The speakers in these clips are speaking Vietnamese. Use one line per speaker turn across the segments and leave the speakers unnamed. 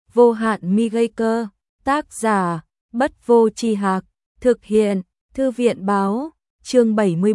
Vô hạn mi gây cơ. Tác giả Bất Vô Tri Hạc. Thực hiện Thư viện Báo. Chương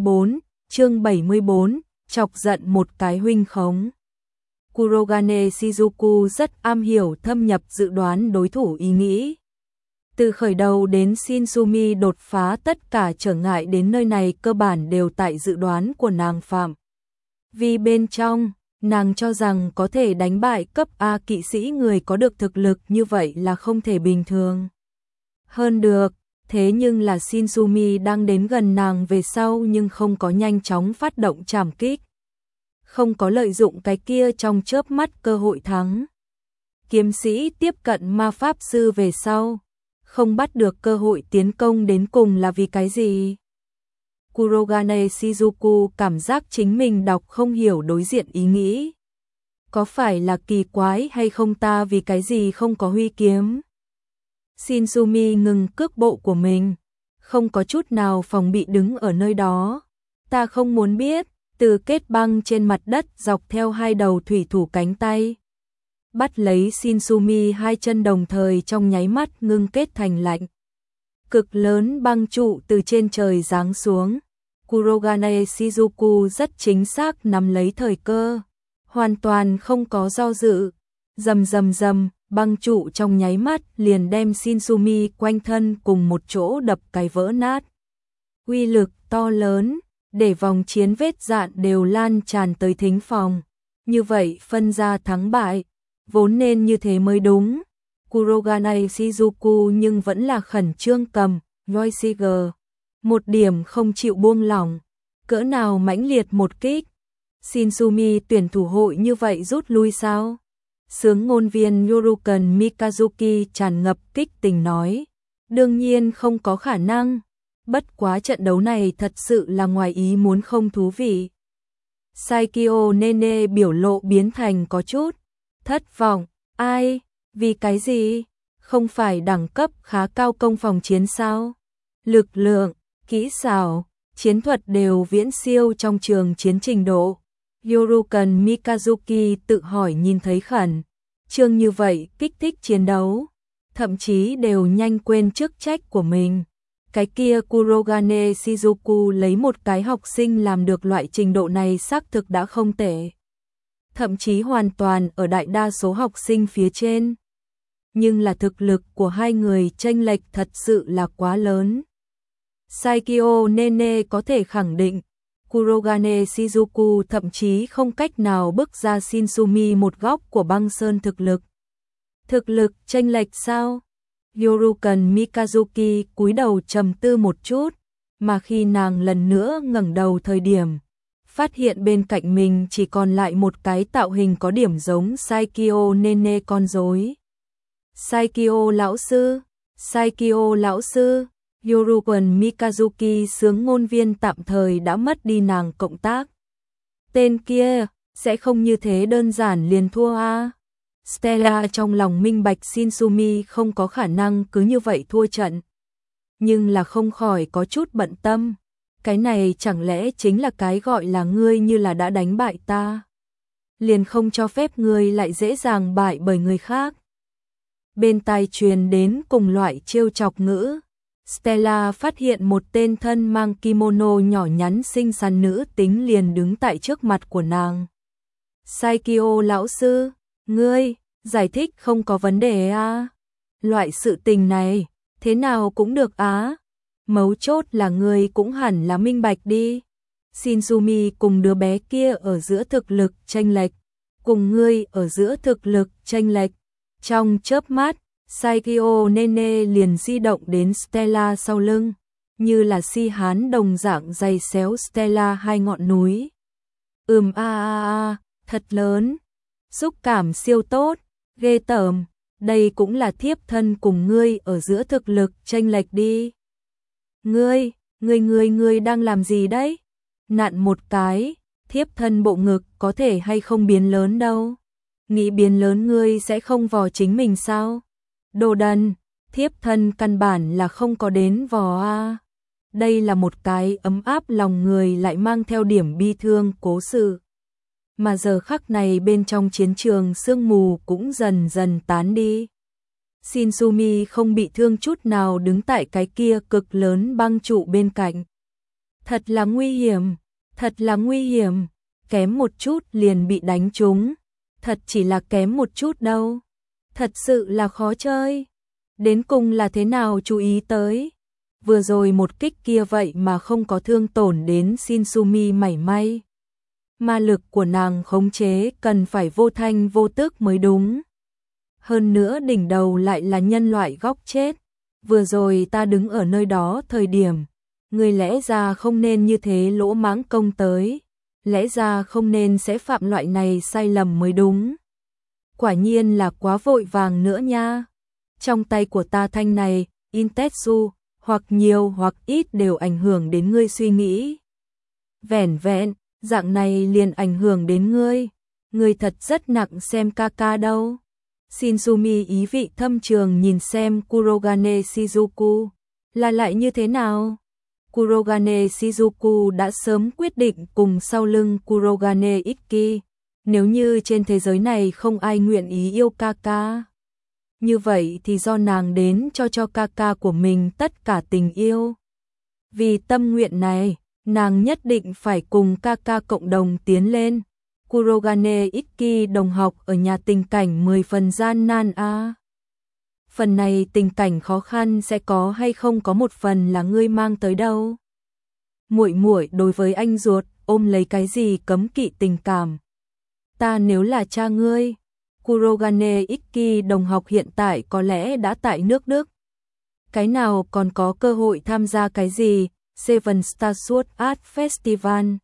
74. Chọc giận một cái huynh khống. Kurogane Shizuku rất am hiểu thâm nhập dự đoán đối thủ ý nghĩ. Từ khởi đầu đến Shinsumi đột phá, tất cả trở ngại đến nơi này cơ bản đều tại dự đoán của nàng phạm. Vì bên trong, nàng cho rằng có thể đánh bại cấp A kỵ sĩ, người có được thực lực như vậy là không thể bình thường hơn được. Thế nhưng là Shinsumi đang đến gần nàng về sau nhưng không có nhanh chóng phát động trảm kích. Không có lợi dụng cái kia trong chớp mắt cơ hội thắng. Kiếm sĩ tiếp cận ma pháp sư về sau, không bắt được cơ hội tiến công đến cùng là vì cái gì? Kurogane Shizuku cảm giác chính mình đọc không hiểu đối diện ý nghĩ. Có phải là kỳ quái hay không, ta vì cái gì không có huy kiếm? Shinsumi ngừng cước bộ của mình, không có chút nào phòng bị đứng ở nơi đó. Ta không muốn biết. Từ kết băng trên mặt đất dọc theo hai đầu thủy thủ cánh tay, bắt lấy Shinsumi, hai chân đồng thời trong nháy mắt ngưng kết thành lạnh. Cực lớn băng trụ từ trên trời giáng xuống. Kurogane Shizuku rất chính xác nắm lấy thời cơ, hoàn toàn không có do dự. Rầm rầm rầm, băng trụ trong nháy mắt liền đem Shinsumi quanh thân cùng một chỗ đập cái vỡ nát. Uy lực to lớn, để vòng chiến vết dạn đều lan tràn tới thính phòng. Như vậy phân ra thắng bại, vốn nên như thế mới đúng. Kurogane Shizuku nhưng vẫn là khẩn trương cầm Voice, một điểm không chịu buông lỏng. Cỡ nào mãnh liệt một kích. Shinsumi tuyển thủ hội như vậy rút lui sao? Sướng ngôn viên Yorukan Mikazuki tràn ngập kích tình nói. Đương nhiên không có khả năng. Bất quá trận đấu này thật sự là ngoài ý muốn, không thú vị. Saikyo Nene biểu lộ biến thành có chút thất vọng. Ai? Vì cái gì? Không phải đẳng cấp khá cao công phòng chiến sao? Lực lượng, kỹ xảo, chiến thuật đều viễn siêu trong trường chiến trình độ. Yorukan Mikazuki tự hỏi, nhìn thấy khẩn trương như vậy kích thích chiến đấu, thậm chí đều nhanh quên chức trách của mình. Cái kia Kurogane Shizuku lấy một cái học sinh làm được loại trình độ này xác thực đã không tệ. Thậm chí hoàn toàn ở đại đa số học sinh phía trên. Nhưng là thực lực của hai người chênh lệch thật sự là quá lớn. Saikyo Nene có thể khẳng định, Kurogane Shizuku thậm chí không cách nào bước ra Shinsumi một góc của băng sơn thực lực. Thực lực chênh lệch sao? Yorukan Mikazuki cúi đầu trầm tư một chút, mà khi nàng lần nữa ngẩng đầu thời điểm, phát hiện bên cạnh mình chỉ còn lại một cái tạo hình có điểm giống Saikyo Nene con rối. Saikyo lão sư, Yorukan Mikazuki sướng ngôn viên tạm thời đã mất đi nàng cộng tác. Tên kia, sẽ không như thế đơn giản liền thua a. Stella trong lòng minh bạch Shinsumi không có khả năng cứ như vậy thua trận. Nhưng là không khỏi có chút bận tâm. Cái này chẳng lẽ chính là cái gọi là ngươi như là đã đánh bại ta, liền không cho phép ngươi lại dễ dàng bại bởi người khác. Bên tai truyền đến cùng loại trêu chọc ngữ. Stella phát hiện một tên thân mang kimono nhỏ nhắn xinh xắn nữ tính liền đứng tại trước mặt của nàng. Saikyo lão sư, ngươi, giải thích không có vấn đề à? Loại sự tình này, thế nào cũng được á. Mấu chốt là ngươi cũng hẳn là minh bạch đi. Shinsumi cùng đứa bé kia ở giữa thực lực chênh lệch, cùng ngươi ở giữa thực lực chênh lệch. Trong chớp mắt, Saikyo Nene liền di động đến Stella sau lưng, như là si hán đồng dạng giày xéo Stella hai ngọn núi. Thật lớn, xúc cảm siêu tốt, ghê tởm, đây cũng là thiếp thân cùng ngươi ở giữa thực lực chênh lệch đi. Ngươi đang làm gì đấy? Nặn một cái, thiếp thân bộ ngực có thể hay không biến lớn đâu. Nghĩ biến lớn ngươi sẽ không vò chính mình sao? Đồ đần, thiếp thân căn bản là không có đến vò a. Đây là một cái ấm áp lòng người lại mang theo điểm bi thương cố sự. Mà giờ khắc này bên trong chiến trường sương mù cũng dần dần tán đi. Shinsumi không bị thương chút nào đứng tại cái kia cực lớn băng trụ bên cạnh. Thật là nguy hiểm, thật là nguy hiểm, kém một chút liền bị đánh trúng, thật chỉ là kém một chút đâu, thật sự là khó chơi. Đến cùng là thế nào chú ý tới, vừa rồi một kích kia vậy mà không có thương tổn đến Shinsumi mảy may. Ma lực của nàng khống chế cần phải vô thanh vô tức mới đúng. Hơn nữa đỉnh đầu lại là nhân loại góc chết. Vừa rồi ta đứng ở nơi đó thời điểm, người lẽ ra không nên như thế lỗ mãng công tới, lẽ ra không nên sẽ phạm loại này sai lầm mới đúng. Quả nhiên là quá vội vàng nữa nha. Trong tay của ta thanh này, Intetsu, hoặc nhiều hoặc ít đều ảnh hưởng đến ngươi suy nghĩ. Vẻn vẹn, dạng này liền ảnh hưởng đến ngươi thật rất nặng xem ca đâu. Shinsumi ý vị thâm trường nhìn xem Kurogane Shizuku, là lại như thế nào? Kurogane Shizuku đã sớm quyết định cùng sau lưng Kurogane Ikki, nếu như trên thế giới này không ai nguyện ý yêu ca, như vậy thì do nàng đến cho ca của mình tất cả tình yêu. Vì tâm nguyện này, nàng nhất định phải cùng ca cộng đồng tiến lên. Kurogane Ikki đồng học ở nhà tình cảnh 10 phần gian nan a. Phần này tình cảnh khó khăn sẽ có hay không có một phần là ngươi mang tới đâu. Muội muội đối với anh ruột ôm lấy cái gì cấm kỵ tình cảm. Ta nếu là cha ngươi, Kurogane Ikki đồng học hiện tại có lẽ đã tại nước Đức. Cái nào còn có cơ hội tham gia cái gì Seven Star Sword Art Festival.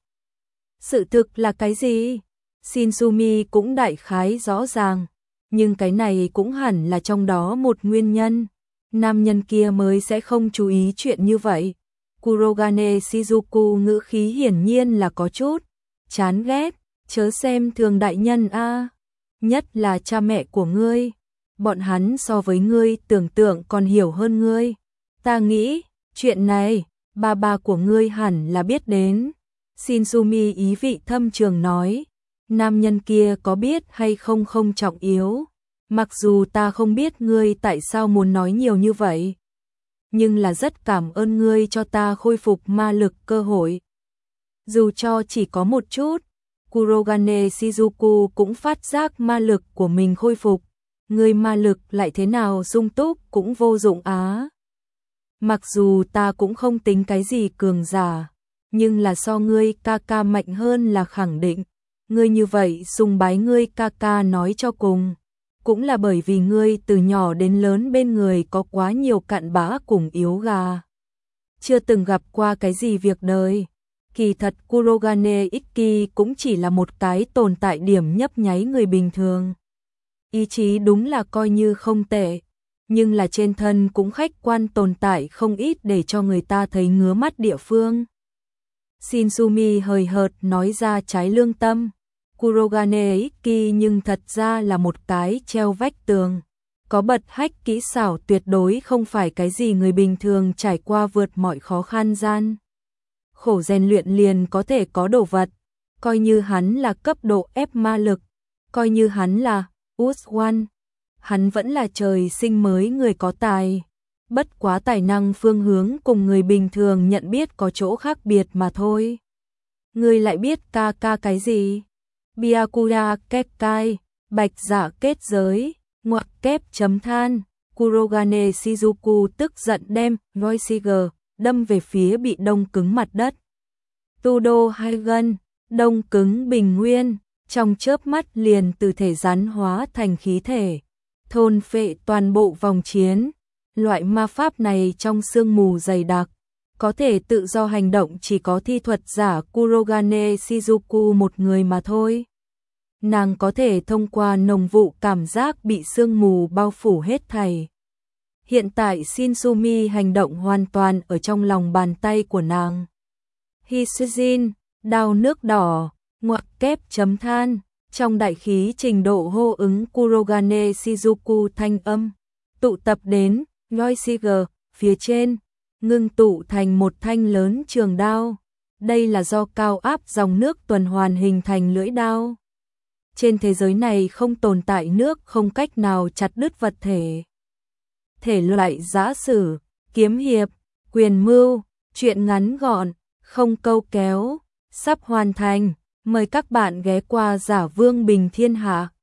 Sự thực là cái gì? Shinsumi cũng đại khái rõ ràng, nhưng cái này cũng hẳn là trong đó một nguyên nhân. Nam nhân kia mới sẽ không chú ý chuyện như vậy. Kurogane Shizuku ngữ khí hiển nhiên là có chút chán ghét, chớ xem thường đại nhân a, nhất là cha mẹ của ngươi, bọn hắn so với ngươi tưởng tượng còn hiểu hơn ngươi. Ta nghĩ, chuyện này, ba của ngươi hẳn là biết đến. Shinsumi ý vị thâm trường nói, nam nhân kia có biết hay không không trọng yếu. Mặc dù ta không biết ngươi tại sao muốn nói nhiều như vậy, nhưng là rất cảm ơn ngươi cho ta khôi phục ma lực cơ hội. Dù cho chỉ có một chút, Kurogane Shizuku cũng phát giác ma lực của mình khôi phục. Ngươi ma lực lại thế nào sung túc cũng vô dụng á. Mặc dù ta cũng không tính cái gì cường giả, nhưng là so ngươi ca mạnh hơn là khẳng định. Ngươi như vậy sùng bái ngươi ca nói cho cùng, cũng là bởi vì ngươi từ nhỏ đến lớn bên người có quá nhiều cặn bã cùng yếu gà. Chưa từng gặp qua cái gì việc đời. Kỳ thật Kurogane Ikki cũng chỉ là một cái tồn tại điểm nhấp nháy người bình thường. Ý chí đúng là coi như không tệ, nhưng là trên thân cũng khách quan tồn tại không ít để cho người ta thấy ngứa mắt địa phương. Shinsumi hời hợt nói ra trái lương tâm. Kurogane Ikki nhưng thật ra là một cái treo vách tường. Có bật hách kỹ xảo tuyệt đối không phải cái gì người bình thường trải qua vượt mọi khó khăn gian khổ rèn luyện liền có thể có đồ vật. Coi như hắn là cấp độ ép ma lực, coi như hắn là Uswan, hắn vẫn là trời sinh mới người có tài. Bất quá tài năng phương hướng cùng người bình thường nhận biết có chỗ khác biệt mà thôi. Ngươi lại biết ca cái gì? Byakura Kekkai, bạch giả kết giới, ngoặc kép chấm than. Kurogane Shizuku tức giận đem Roishiger đâm về phía bị đông cứng mặt đất. Tudo Haigen, đông cứng bình nguyên, trong chớp mắt liền từ thể rắn hóa thành khí thể, thôn phệ toàn bộ vòng chiến. Loại ma pháp này trong sương mù dày đặc, có thể tự do hành động chỉ có thi thuật giả Kurogane Shizuku một người mà thôi. Nàng có thể thông qua nồng vụ cảm giác bị sương mù bao phủ hết thảy. Hiện tại Shinsumi hành động hoàn toàn ở trong lòng bàn tay của nàng. Hisujin, đao nước đỏ, ngoặc kép chấm than, trong đại khí trình độ hô ứng Kurogane Shizuku thanh âm, tụ tập đến Roishiger phía trên, ngưng tụ thành một thanh lớn trường đao. Đây là do cao áp dòng nước tuần hoàn hình thành lưỡi đao. Trên thế giới này không tồn tại nước không cách nào chặt đứt vật thể. thể loại giã sử, kiếm hiệp, quyền mưu, truyện ngắn gọn, không câu kéo, sắp hoàn thành. Mời các bạn ghé qua Giả Vương Bình Thiên Hạ.